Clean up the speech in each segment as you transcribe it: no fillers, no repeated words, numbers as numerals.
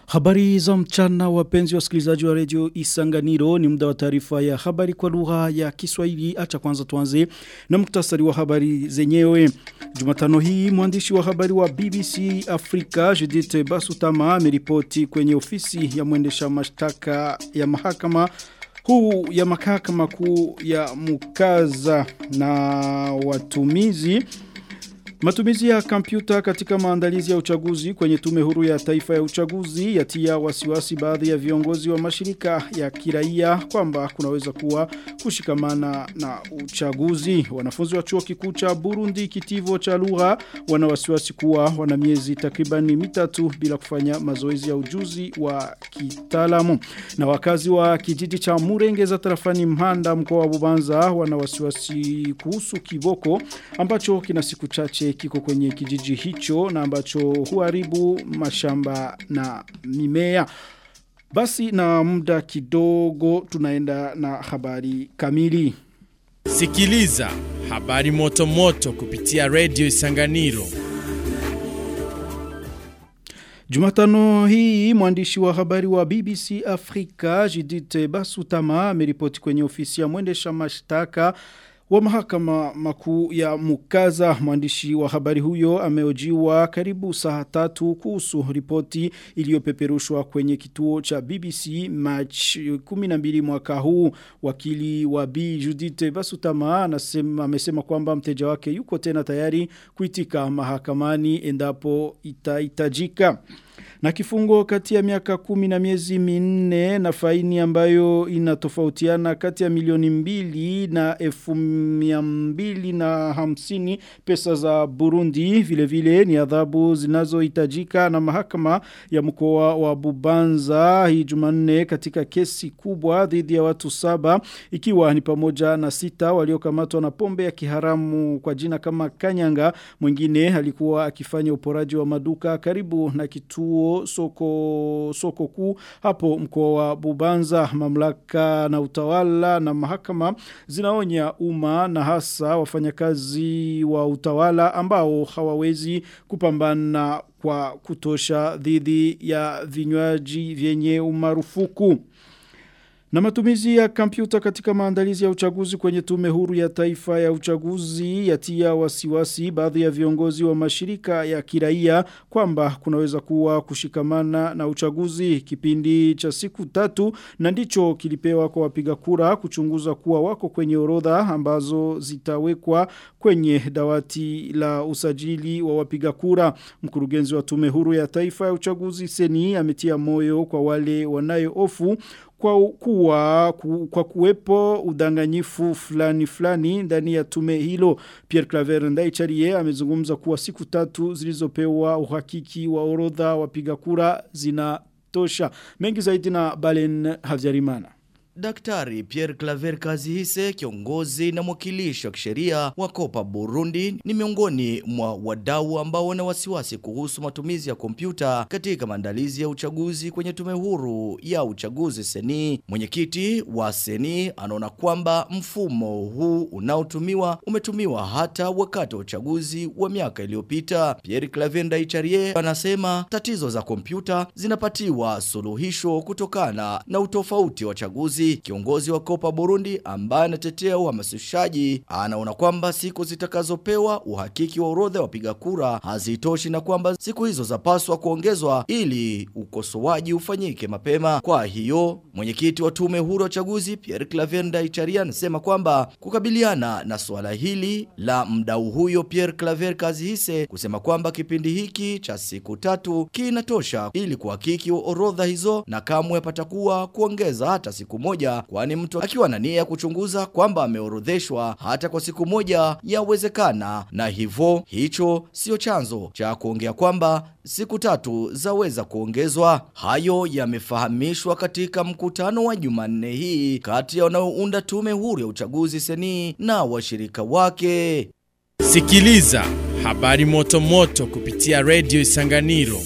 Habari za mchana wapenzi wasikilizaji wa Radio Isanganiro, ni muda wa taarifa ya habari kwa lugha ya Kiswahili. Acha kwanza tuanze na muktasari wa habari zenyewe. Jumatano hii mwandishi wa habari wa BBC Africa Judith Basutama ameripoti kwenye ofisi ya mwendesha mashtaka ya mahakama kuu ya Mukaza na watumizi matumizi ya kompyuta katika maandalizi ya uchaguzi kwenye tume huru ya taifa ya uchaguzi yatia wasiwasi baadhi ya viongozi wa mashirika ya kiraia kwamba kunaweza kuwa kushikamana na uchaguzi. Wanafunzi wa chuo kikuu cha Burundi kitivo cha lugha wana wasiwasi kuwa wana miezi takribani mitatu bila kufanya mazoezi ya ujuzi wa kitaalamu. Na wakazi wa kijiji cha Murengeza tarafani Mhanda mkoa wa Bubanza wana wasiwasi kuhusu kiboko ambacho kina siku chache kiko kwenye kijiji hicho na ambacho huharibu mashamba na mimea. Basi na muda kidogo tunaenda na habari kamili. Sikiliza habari moto moto kupitia Radio Isanganiro. Jumatano hii mwandishi wa habari wa BBC Africa Judith Basutama ameripoti kwenye ofisi ya mwendesha mashtaka wa mahakama makuu ya Mukaza. Mwandishi wa habari huyo ameojiwa karibu saa 3 kuhusu ripoti iliyopeperushwa kwenye kituo cha BBC March 12 mwaka huu. Wakili wa B Judith Basutama amesema kwamba mteja wake yuko tena tayari kuitika mahakamani endapo itahitajika. Na kifungo kati ya miaka 10 na miezi 4 na faini ambayo inatofautiana kati ya milioni 2 na 250 pesa za Burundi. Vile vile ni adhabu zinazohitajika na mahakama ya mkoa wa Bubanza hii Jumanne katika kesi kubwa dhidi ya watu 7 ikiwa ni pamoja na 6 waliokamatwa na pombe ya kiharamu kwa jina kama Kanyanga. Mwingine alikuwa akifanya uporaji wa maduka karibu na kituo soko kuu hapo mkoa wa Bubanza. Mamlaka na utawala na mahakama zinaonya umma na hasa wafanyakazi wa utawala ambao hawawezi kupambana kwa kutosha dhidi ya vinywaji vyenye umarufuku. Na matumizi ya kompyuta katika maandalizi ya uchaguzi kwenye tume huru ya taifa ya uchaguzi yatia wasiwasi baadhi ya viongozi wa mashirika ya kiraia kwamba kunaweza kuwa kushikamana na uchaguzi. Kipindi cha siku 3 na ndicho kilipewa kwa wapiga kura kuchunguza kuwa wako kwenye orodha ambazo zitawekwa kwenye dawati la usajili wa wapiga kura. Mkurugenzi wa tume huru ya taifa ya uchaguzi Seni ametia moyo kwa wale wanayohofu kwa kuwepo udanganyifu fulani ndani ya tume hilo. Pierre Claver Ndaicharie amezungumza kuwa siku 3 zilizopewa uhakiki wa orodha wapiga kura zinatosha. Mengi zaidi na Balen Havyarimana. Daktari Pierre Claver Kazihise, kiongozi na mwakilishi wa kisheria wa Kopa Burundi, ni miongoni mwa wadau ambao wana wasiwasi kuhusu matumizi ya kompyuta katika maandalizi ya uchaguzi kwenye tume huru ya uchaguzi Seni. Mwenyekiti wa Seni anaona kwamba mfumo huu umetumiwa hata wakati wa uchaguzi wa miaka iliyopita. Pierre Claver Ndaicharie anasema tatizo za kompyuta zinapatiwa suluhisho kutokana na utofauti wa uchaguzi. Kiongozi wa Kopa Burundi ambaye anatetea uhamasishaji anaona kwamba siku zitakazopewa uhakiki wa orodha wapiga kura hazitoshi na kwamba siku hizo zapaswa kuongezwa ili ukosoaji ufanyike mapema. Kwa hiyo mwenyekiti wa tume huru ya uchaguzi Pierre Claver Ndaicharie anasema kwamba kukabiliana na swala hili la mdau huyo Pierre Claver Kazihise kusema kwamba kipindi hiki cha siku 3 kinatosha ili kuhakiki orodha hizo na kamwe patakuwa kuongeza hata siku moja, kwani mtu akiwa na nia kuchunguza kwamba ameorodheshwa hata kwa siku moja yawezekana, na hivyo hicho sio chanzo cha kuongea kwamba siku 3 zaweza kuongezwa. Hayo yamefahamishwa katika mkutano wa Jumanne hii kati ya wanaounda tume huru ya uchaguzi Seni na washirika wake. Sikiliza habari moto moto kupitia Radio Isanganiro.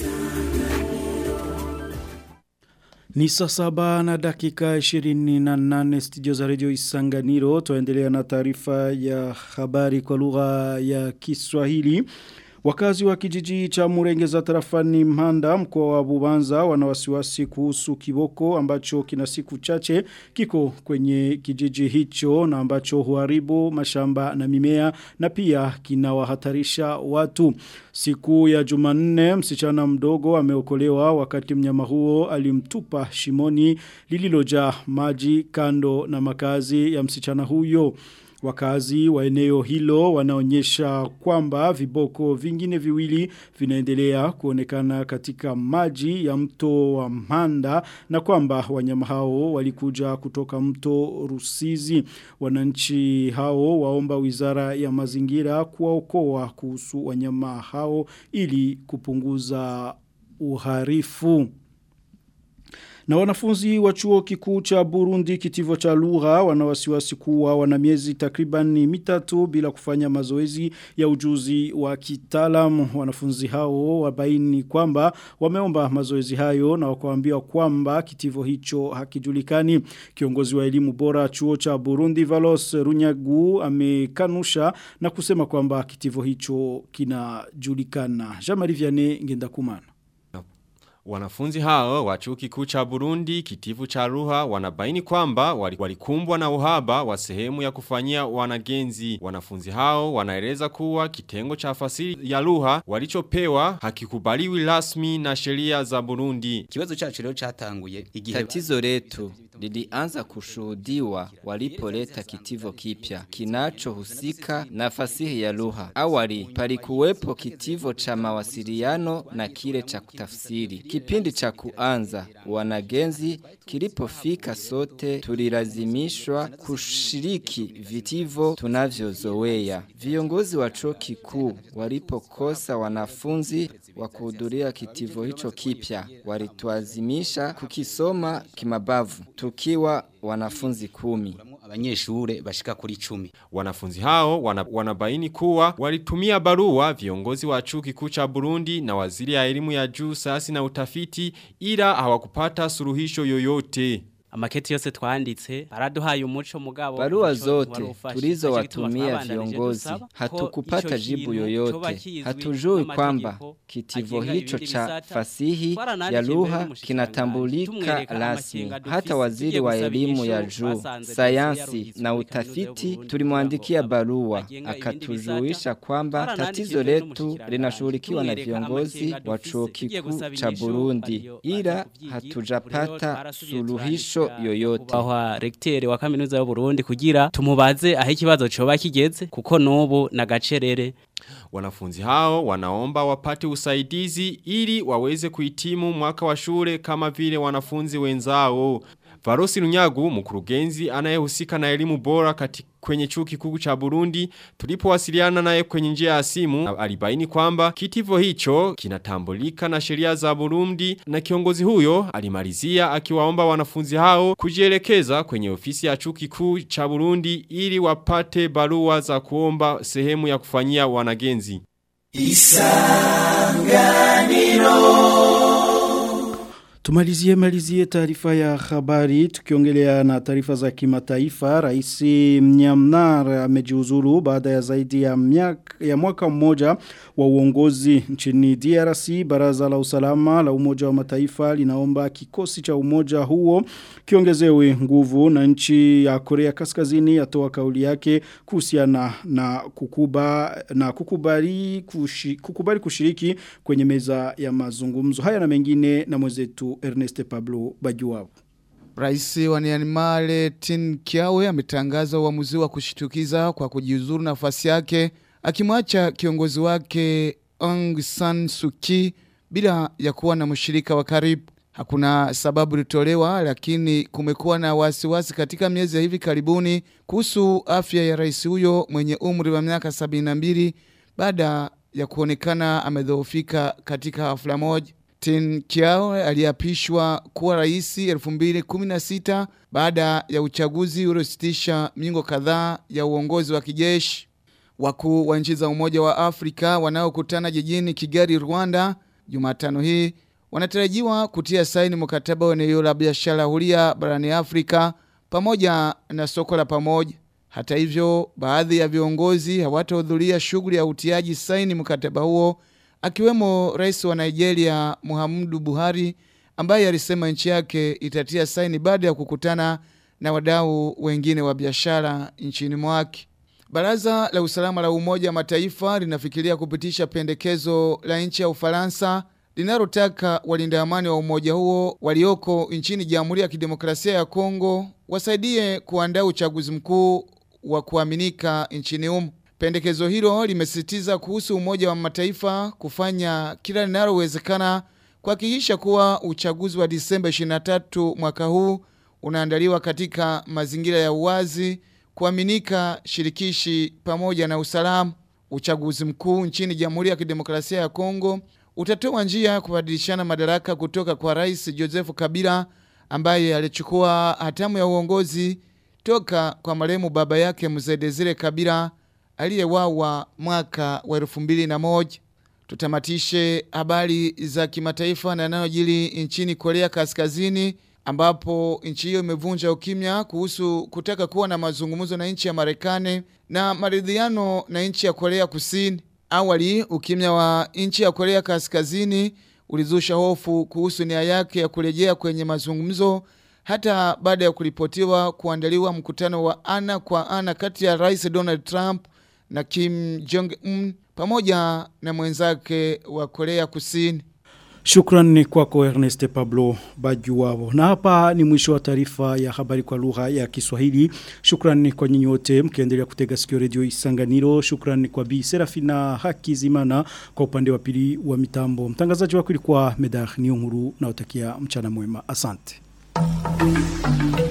Ni saa 7 na dakika 28 studio za Radio Isanganiro. Tuendelea na taarifa ya habari kwa lugha ya Kiswahili. Wakazi wa kijiji cha Murengeza tarafani Mhanda mkoa wa Bubanza wana wasiwasi kuhusu kiboko ambacho kina siku chache kiko kwenye kijiji hicho na ambacho huharibu mashamba na mimea na pia kinawahatarisha watu. Siku ya Jumanne msichana mdogo ameokolewa wakati mnyama huo alimtupa shimoni lililojaa maji kando na makazi ya msichana huyo. Wakazi wa eneo hilo wanaonyesha kwamba viboko vingine viwili vinaendelea kuonekana katika maji ya mto wa Mhanda na kwamba wanyama hao walikuja kutoka mto Rusizi. Wananchi hao waomba wizara ya mazingira kuwaokoa kuhusu wanyama hao ili kupunguza uharifu. Na wanafunzi wa chuo kikuu cha Burundi kitivo cha lugha wanawasiwasi kuwa wana miezi takriban mitatu bila kufanya mazoezi ya ujuzi wa kitaalamu. Wanafunzi hao wabaini kwamba wameomba mazoezi hayo na wakawaambia kwamba kitivo hicho hakijulikani. Kiongozi wa elimu bora chuo cha Burundi Valos Runyagu amekanusha na kusema kwamba kitivo hicho kinajulikana. Jean-Marie Vianney Ngendakumana. Wanafunzi hao wa chuo kikuu cha Burundi kitivu cha lugha wanabaini kwamba walikumbwa na uhaba wa sehemu ya kufanyia wanagenzi. Wanafunzi hao wanaeleza kuwa kitengo cha fasihi ya lugha walichopewa hakikubaliwi rasmi na sheria za Burundi. Kibazo chacu leo chatanguye igihe tatizo letu lilianza kushuhudiwa walipoleta kitivo kipya kinachohusika na fasihi ya lugha. Awali palikuwepo kitivo cha mawasiliano na kile cha kutafsiri. Kipindi cha kuanza wanagenzi kilipofika sote tulilazimishwa kushiriki vitivo tunavyozoea. Viongozi wa chuo kikuu walipokosa wanafunzi wa kuhudhuria kitivo hicho kipya walituazimisha kukisoma kimabavu tukiwa wanafunzi 10. Abanyeshure bashika kuri 10. Wanafunzi hao wanabaini kuwa walitumia barua viongozi wa chuo kikuu cha Burundi na waziri ya elimu ya juu, sayansi na utafiti ila hawakupata suluhisho yoyote. Amaketi yose twanditse baraduhaye umuco mugabo barua zote tulizowatumia viongozi hatukupata jibu yoyote. Hatujui kwamba kitivo hicho cha fasihi ya lugha kinatambulika rasmi. Hata waziri wa elimu ya juu, sayansi na utafiti tulimwandikia barua akatujulisha kwamba tatizo letu linashughulikiwa na viongozi wa chuo kikuu cha Burundi ila hatujapata suluhisho yoyote. Wa recteur wa kaminuza ya Burundi kugira tumubaze aho ikibazo coba kigeze kuko nubu na gacerere. Wanafunzi hao wanaomba wapate usaidizi ili waweze kuhitimu mwaka wa shule kama vile wanafunzi wenzao. Varosi Runyagu, mkurugenzi anayehusika na elimu bora kwenye chuo kikuu cha Burundi, tulipowasiliana naye kwenye njia ya simu, alibaini kwamba kitivo hicho kinatambulika na sheria za Burundi, na kiongozi huyo alimalizia akiwaomba wanafunzi hao kujielekeza kwenye ofisi ya chuo kikuu cha Burundi ili wapate barua za kuomba sehemu ya kufanyia wanagenzi. Isanganiro. Tumalizie taarifa ya habari tukiongelea na taarifa za kimataifa. Rais Mnyamnar amejiuzulu baada ya zaidi ya mwaka mmoja wa uongozi nchini DRC. Baraza la usalama la Umoja wa Mataifa linaomba kikosi cha umoja huo kiongezewe nguvu, na nchi ya Korea Kaskazini yatoa kauli yake kuhusiana na kukubali kushiriki kwenye meza ya mazungumzo. Haya na mengine na mwenzetu Ernest Pablo Bajuwabo. Rais wa Myanmar Tin Kiawe ametangaza uamuzi wa kushitukiza kwa kujiuzuru nafasi yake, akimwacha kiongozi wake Aung San Suu Kyi bila ya kuwa na mshirika wa karibu. Hakuna sababu ilitolewa, lakini kumekuwa na wasiwasi katika miezi ya hivi karibuni kuhusu afya ya rais huyo mwenye umri wa miaka 72 baada ya kuonekana amedhoofika katika hafla moja. Tin Kiawe aliapishwa kuwa rais 2016 baada ya uchaguzi uliositisha miongo kadhaa ya uongozi wa kijeshi. Wakuu wa nchi za Umoja wa Afrika wanaokutana jijini Kigali, Rwanda, Jumatano hii wanatarajiwa kutia saini mkataba wa eneo la biashara huria barani Afrika pamoja na soko la pamoja. Hata hivyo, baadhi ya viongozi hawatahudhuria shughuli ya utiaji saini mkataba huo, akiwemo Rais wa Nigeria Muhammadu Buhari ambaye alisema nchi yake itatia saini baada ya kukutana na wadau wengine wa biashara nchini mwake. Baraza la Usalama la Umoja wa Mataifa linafikiria kupitisha pendekezo la nchi ya Ufaransa linalotaka walinda amani wa umoja huo walioko nchini Jamhuri ya Kidemokrasia ya Kongo wasaidie kuandaa uchaguzi mkuu wa kuaminika nchini humo. Pendekezo hilo limesisitiza kuhusu Umoja wa Mataifa kufanya kila linalowezekana kuhakikisha kuwa uchaguzi wa Disemba 23 mwaka huu unaandaliwa katika mazingira ya uwazi, kuaminika, shirikishi pamoja na usalama. Uchaguzi mkuu nchini Jamhuri ya Kidemokrasia ya Kongo utatoa njia ya kubadilishana madaraka kutoka kwa Rais Joseph Kabila ambaye alichukua hatamu ya uongozi toka kwa marehemu baba yake Mzee Desire Kabila aliyewawa mwaka wa 2001. Tutamatishe habari za kimataifa na yanayojiri nchini Korea Kaskazini ambapo nchi hiyo imevunja ukimya kuhusu kutaka kuwa na mazungumzo na nchi ya Marekani na maridhiano na nchi ya Korea Kusini. Awali, ukimya wa nchi ya Korea Kaskazini ulizusha hofu kuhusu nia yake ya kurejea kwenye mazungumzo hata baada ya kuripotiwa kuandaliwa mkutano wa ana kwa ana kati ya Rais Donald Trump na Kim Jong-un pamoja na mwenzake wa Korea Kusini. Shukrani kwako Ernest Pablo Bajuwabo. Na hapa ni mwisho wa taarifa ya habari kwa lugha ya Kiswahili. Shukrani kwa nyinyi wote mkiendelea kutega sikio Radio Isanganiro. Shukrani kwa Bi Serafina Hakizimana kwa upande wa pili wa mitambo. Mtangazaji wako ilikuwa Medar Niyonkuru na utakia mchana mwema. Asante.